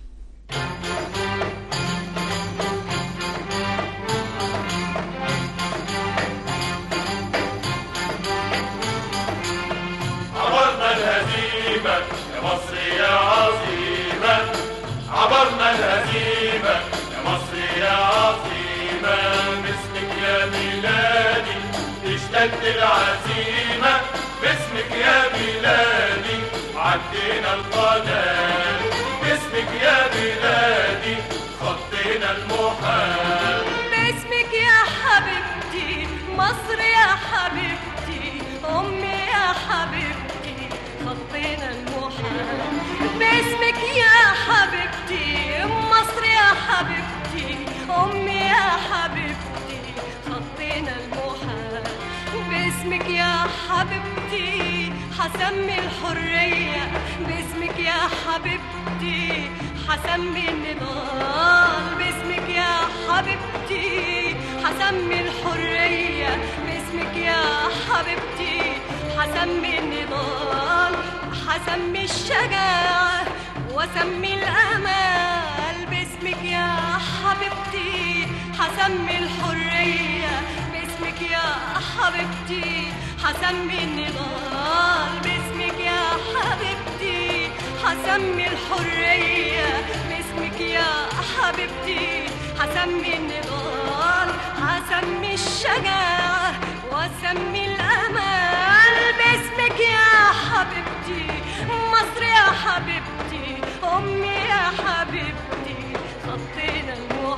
عبرنا الهزيمة يا مصر يا عظيمة، عبرنا الهزيمة يا مصر يا عظيمة، باسمك يا ميلادي اشتد العزيمة، باسمك يا ميلادي عدينا القناة، باسمك يا ميلادي خطينا المحال، باسمك يا حبيبتي مصر يا حبيبتي أمي يا حبيبتي خطينا المحال، باسمك يا حبيبتي مصر يا حبيبتي أمي يا حبيبتي خطينا المحال، باسمك يا حبيبتي حسمي الحرية، باسمك يا حبيبتي حسمي النضال، باسمك يا حبيبتي حسمي الحرية، باسمك يا حبيبتي حسمي النضال، حسمي الشجاعة وسمي الأمال، باسمك يا حبيبتي حسمي الحرية، باسمك يا حبيبتي حسمي النضال، باسمك يا حبيبتي حسمي الحرية، باسمك يا حبيبتي حسمي النضال، حسمي الشجاعة وسمي الأمال، باسمك يا حبيبتي مصر يا حبيبتي أمي يا حبيبتي خطينا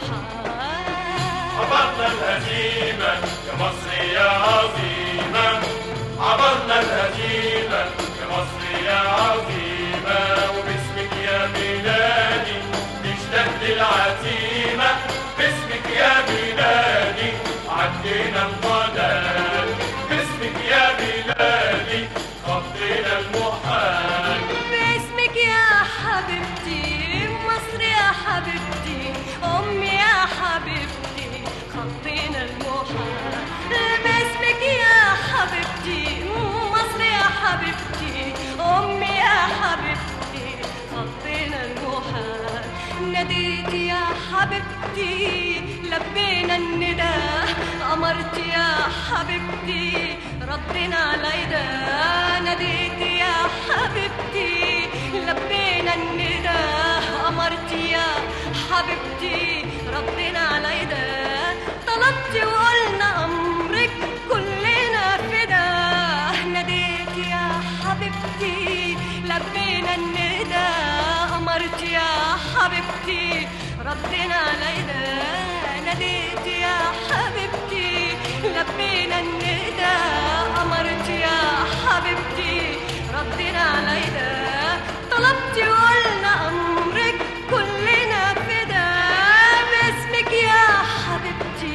المحال. عبرنا الهزيمة يا مصر يا عظيمة، عبرنا الهزيمة يا مصر يا عظيمة، وباسمك يا ميلادي تشتد العزيمة، باسمك يا ميلادي عدينا القناة، باسمك يا ميلادي خطينا المحال، باسمك يا حبيبتي مصر يا حبيبتي أمي يا حبيبتي خطينا المحال، باسمك يا حبيبتي مصر يا حبيبتي أمي يا حبيبتي خطينا المحال، ناديت يا حبيبتي لبينا النداء، أمرت يا حبيبتي ردنا علينا، ناديت يا حبيبتي لبينا النداء، أمرت يا حبيبتي ردنا علينا، طلبت وقلنا أمرك كلنا فداه، ناديت يا حبيبتي لبينا النداء، أمرت يا حبيبتي ردنا علينا، ناديت يا حبيبتي لبينا النداء، أمرت يا حبيبتي ردنا علينا، طلبت وقلنا أمرك كلنا فداه، باسمك يا حبيبتي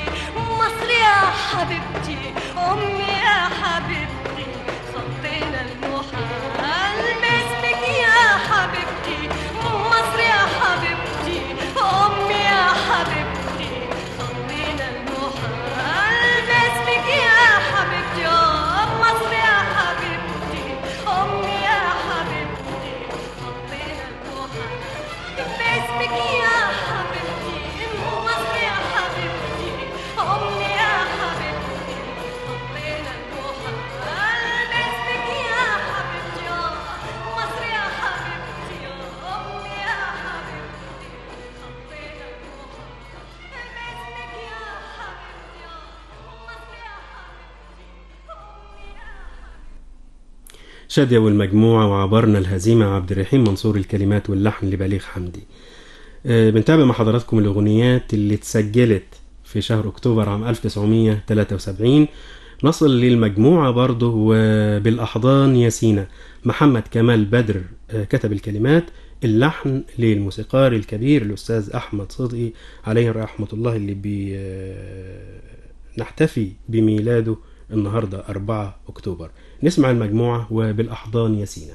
شادية والمجموعة وعبرنا الهزيمة عبد الرحيم منصور، الكلمات واللحن لبليغ حمدي. بنتابع مع حضراتكم الأغنيات اللي اتسجلت في شهر أكتوبر عام 1973. نصل للمجموعة برضه وبالأحضان يا سينا. محمد كمال بدر كتب الكلمات، اللحن للموسيقار الكبير الأستاذ أحمد صدقي عليه رحمة الله، اللي نحتفي بميلاده النهاردة 4 أكتوبر. نسمع المجموعة وبالأحضان يا سينا.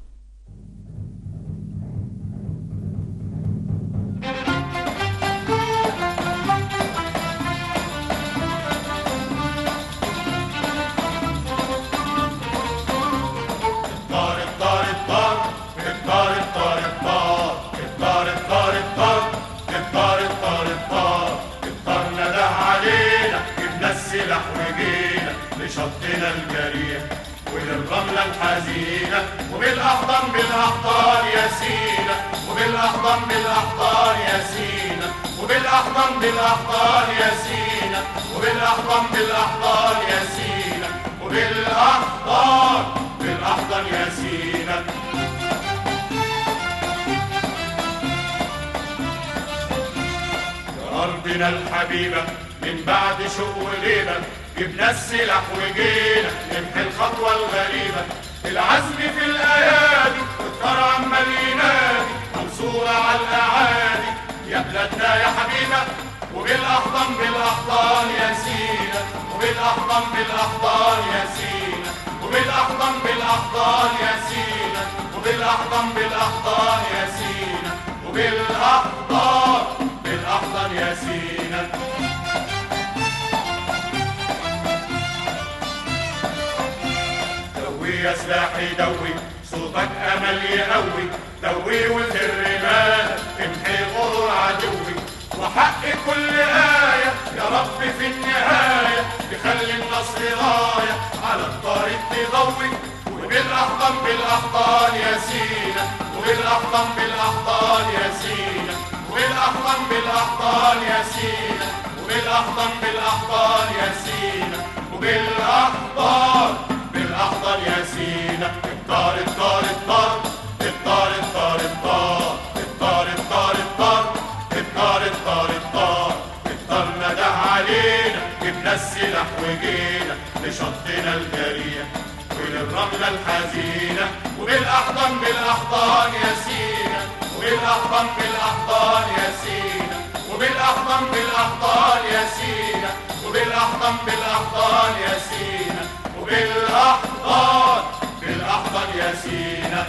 شطنا الجريح وللرملة الحزينة وبالأحضان بالأحضان يا سينا، وبالأحضان بالأحضان يا سينا، وبالأحضان بالأحضان يا سينا، وبالأحضان بالأحضان يا سينا، وبالأحضان بالأحضان يا سينا. يا أرضنا الحبيبة من بعد شوق وليلة جبنا السلاح وجينا نمحي الخطوة الغريبة، العزم في الأيادي والطار عمال ينادي منصورة على الأعادي يا بلادنا يا حبيبة، وبالأحضان بالأحضان يا سينا، وبالأحضان بالأحضان يا سينا، وبالأحضان بالأحضان يا سينا، وبالأحضان بالأحضان يا سينا، وبالأحضان بالأحضان يا سينا. يا سلاحي دوي صوتك امل يقوي، دوي وزر مالك امحي غرور عدوي، وحق كل آية يا رب في النهاية تخلي النصر راية على الطريق تضوي، وبالأحضان بالأحضان يا سينا، وبالأحضان بالأحضان يا سينا، وبالأحضان بالأحضان يا سينا، وبالأحضان بالأحضان يا سينا، وبالأحضان بالأحضان يا سينا. الطار الطار الطار الطار الطار الطار الطار الطار الطار الطار الطار الطار الطار نده علينا جبنا السلاح وجينا لشطنا الجريح وللرملة الحزينة، وبالأحضان بالأحضان يا سينا، وبالأحضان بالأحضان يا سينا، وبالأحضان بالأحضان يا سينا، وبالأحضان بالأحضان يا سينا، وبالأحضان بالأحضان يا سينا.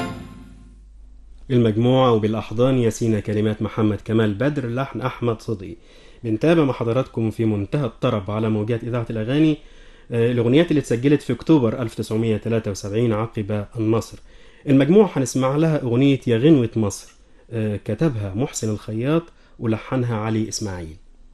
المجموعة وبالأحضان يا سينا، كلمات محمد كمال بدر، لحن أحمد صدقي. بنتابع مع حضراتكم في منتهى الطرب على موجات إذاعة الأغاني الأغنيات اللي اتسجلت في أكتوبر 1973 عقب النصر. المجموعة هنسمع لها أغنية يا غنوة مصر، كتبها محسن الخياط ولحنها علي إسماعيل.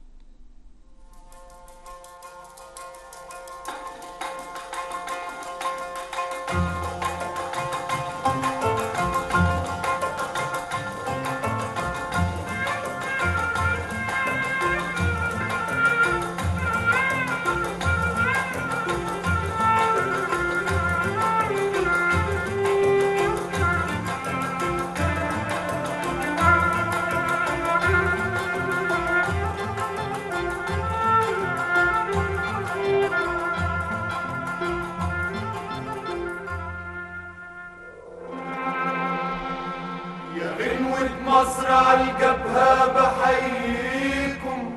مصر عالجبهة بحييكم،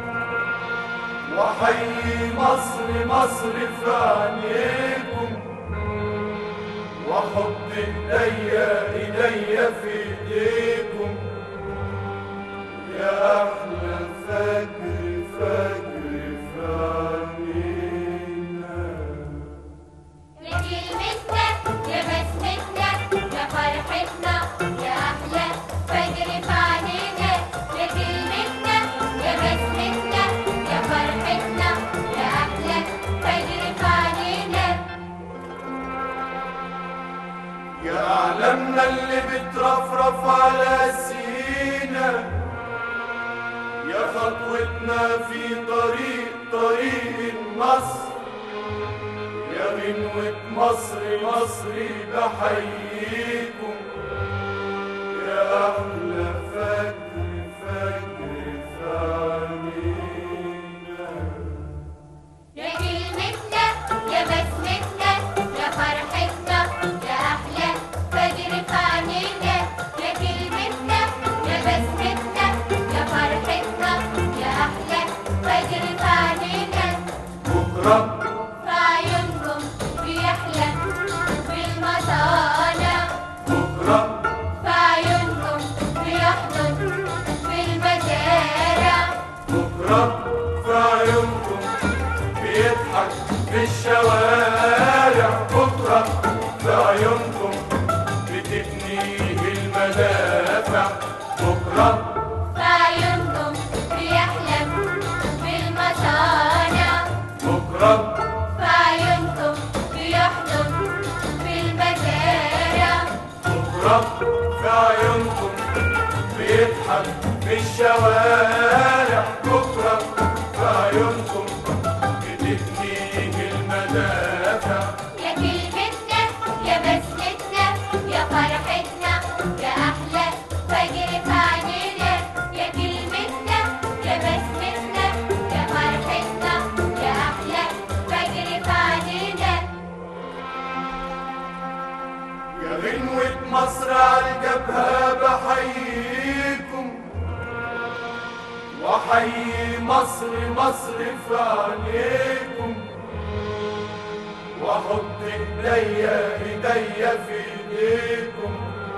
وحيي مصر مصر في عينيكم، وحط ايديا في ايديكم، يا احلى فجر فجر في عينينا. يا كلمتنا يا بسمتنا يا فرحتنا يا احلى فجر في عينينا، يا كلمتنا يا بسمتنا يا فرحتنا يا احلى فجر في عينينا. يا اعلامنا اللي بترفرف على سينا، يا خطوتنا في طريق النصر، يا غنوة مصر مصر مصري بحييكم يا أحلى فجر فجر في عينينا. يا كلمتنا يا بسمتنا يا فرحتنا يا أحلى فجر في عينينا. يا كلمتنا يا بسمتنا يا فرحتنا يا أحلى فجر في عينينا. بكرة في عيونكم بيحلى بالمطانة. بكرة في عيونكم بيحضن بالمزارع. بكرة في عيونكم بيضحك في الشوارع. بكرة في عيونكم بتبنيه المدافع. بكرة في عيونكم بيحلم بالمصانع. بكرة في عيونكم بيحضن بالمزارع. بكرة في عيونكم بيضحك في الشوارع. بكرة في عيونكم بتبنيه المدافع. يا كلمتنا يا بسمتنا يا فرحتنا يا أحلى فجر في عينينا. يا كلمتنا يا بسمتنا يا فرحتنا يا أحلى فجر في عينينا. يا غنوة مصر عالجبهة بحييكم وحيي مصر مصر في عينيكم. واحط ايديا في ايديكم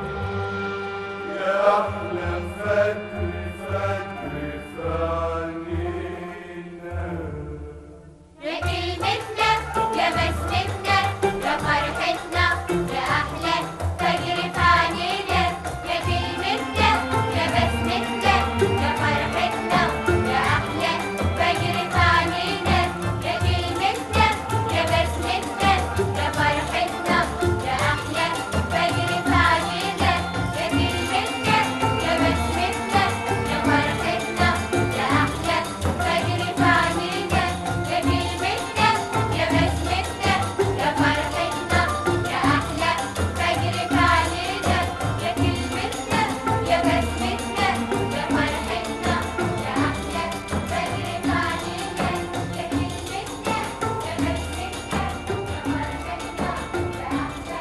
يا احلى فجر فجر في عينينا. يا كلمتنا يا بسمتنا يا فرحتنا يا أحلى فجر في عينينا. يا كلمتنا يا بسمتنا يا فرحتنا يا أحلى فجر في عينينا. يا كلمتنا يا بسمتنا يا فرحتنا يا أحلى فجر في عينينا. يا كلمتنا يا بسمتنا يا فرحتنا يا أحلى فجر في عينينا. يا كلمتنا يا بسمتنا يا فرحتنا يا أحلى فجر في عينينا. يا كلمتنا يا بسمتنا يا فرحتنا يا أحلى فجر في عينينا. يا كلمتنا يا بسمتنا يا فرحتنا يا أحلى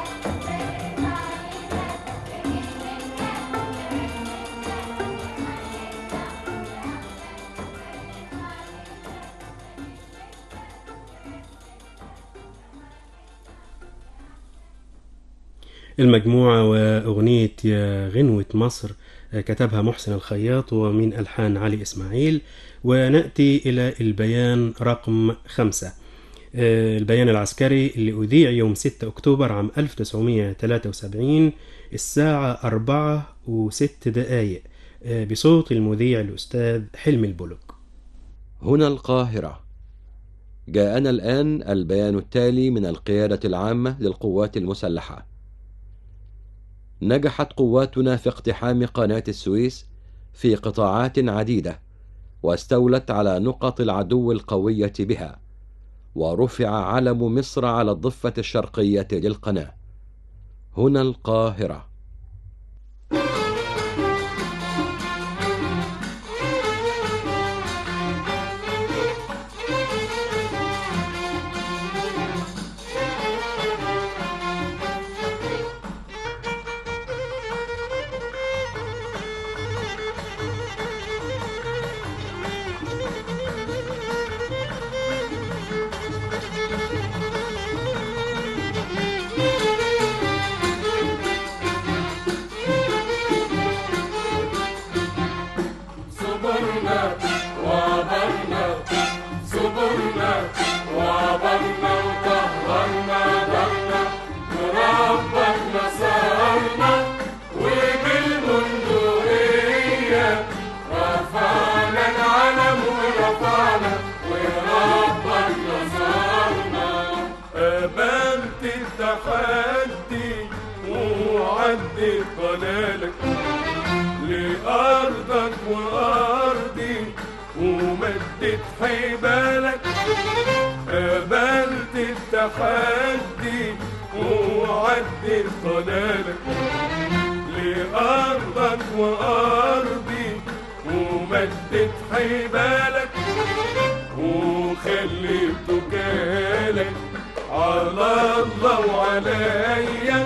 المجموعة وأغنية يا غنوة مصر كتبها محسن الخياط ومن ألحان علي إسماعيل. ونأتي إلى البيان رقم 5، البيان العسكري اللي أذيع يوم 6 أكتوبر عام 1973 الساعة 4:06 بصوت المذيع الأستاذ حلمي البلوك. هنا القاهرة. جاءنا الآن البيان التالي من القيادة العامة للقوات المسلحة. نجحت قواتنا في اقتحام قناة السويس في قطاعات عديدة، واستولت على نقط العدو القوية بها، ورفع علم مصر على الضفة الشرقية للقناة. هنا القاهرة. عدت ضلالك لأرضك وأرضي ومدت حبالك، قبلت التحدي وعدت وعدت ضلالك لأرضك وأرضي ومدت حبالك وخليت توكالك على الله وعليا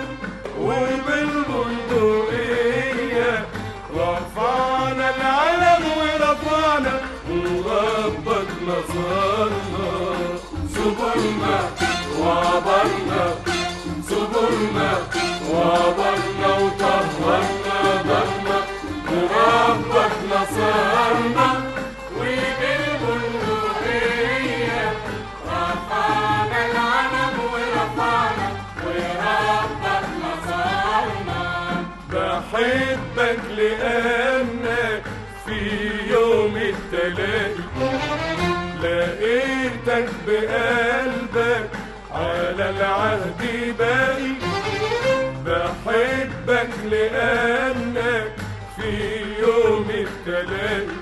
وبالبندقية رفعنا العلم ورفعنا وربك نصرنا صبرنا وعبرنا صبرنا وعبرنا وطهرنا ضرنا وربك نصرنا وبالبندقية رفعنا العلم ورفعنا وربك نصرنا بحبك لأنك في يوم التلاقي لقيتك بقلبك على العهد باقي بحبك لأنك في يوم التلاقي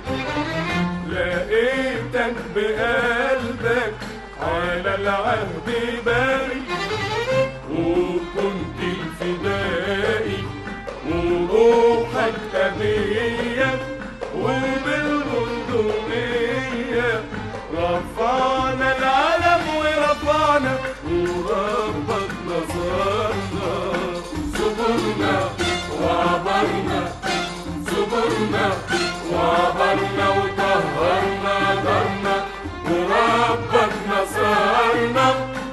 لقيتك بقلبك على العهد باقي وكنت الفدائي وروحك أبية وبالبندقية رفعنا العلم ورفعنا وربك نصرنا صبرنا وعبرنا صبرنا وعبرنا وطهرنا ضرنا وربك نصرنا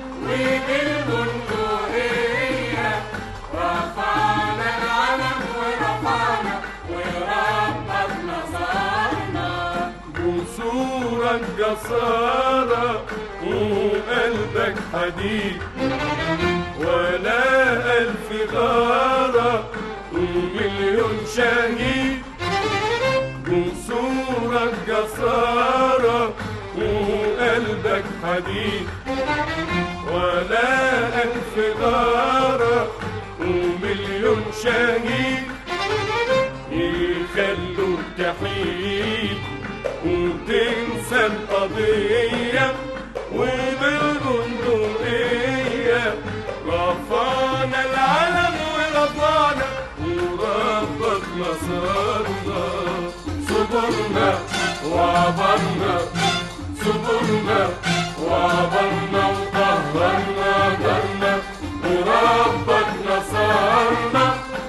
وبالبندقية رفعنا العلم ورفعنا وربك نصرنا جسورك جسارة وقلبك حديد ولا ألف غارة ومليون شهيد جسورك جسارة وقلبك حديد ولا ألف غارة ومليون شهيد يخلوك تحيد وتنسى القضية وبالبندقية رفعنا العلم ورفعنا وربك نصرنا صبرنا وعبرنا صبرنا وعبرنا وطهرنا ضرنا وربك نصرنا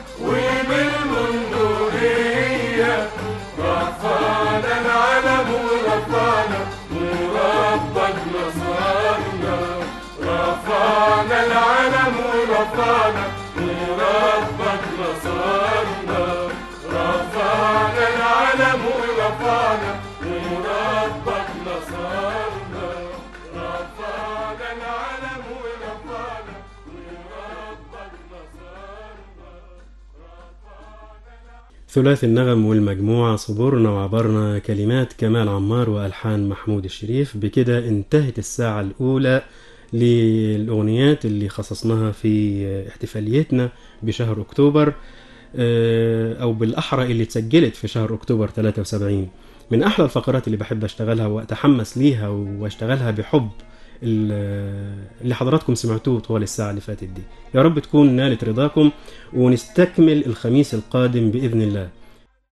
وبالبندقية رفعنا العلم ورفعنا وربك نصرنا رفعنا العلم ورفعنا وربك نصرنا رفعنا العلم ورفعنا وربك نصرنا رفعنا العلم ورفعنا وربك نصرنا ثلاثي النغم والمجموعة صبرنا وعبرنا، كلمات كمال عمار وألحان محمود الشريف. بكده انتهت الساعة الأولى للأغنيات اللي خصصناها في احتفاليتنا بشهر أكتوبر، أو بالأحرى اللي تسجلت في شهر أكتوبر 73. من أحلى الفقرات اللي بحب أشتغلها وأتحمس ليها وأشتغلها بحب اللي حضراتكم سمعتوه طوال الساعة اللي فاتت دي. يا رب تكون نالت رضاكم ونستكمل الخميس القادم بإذن الله.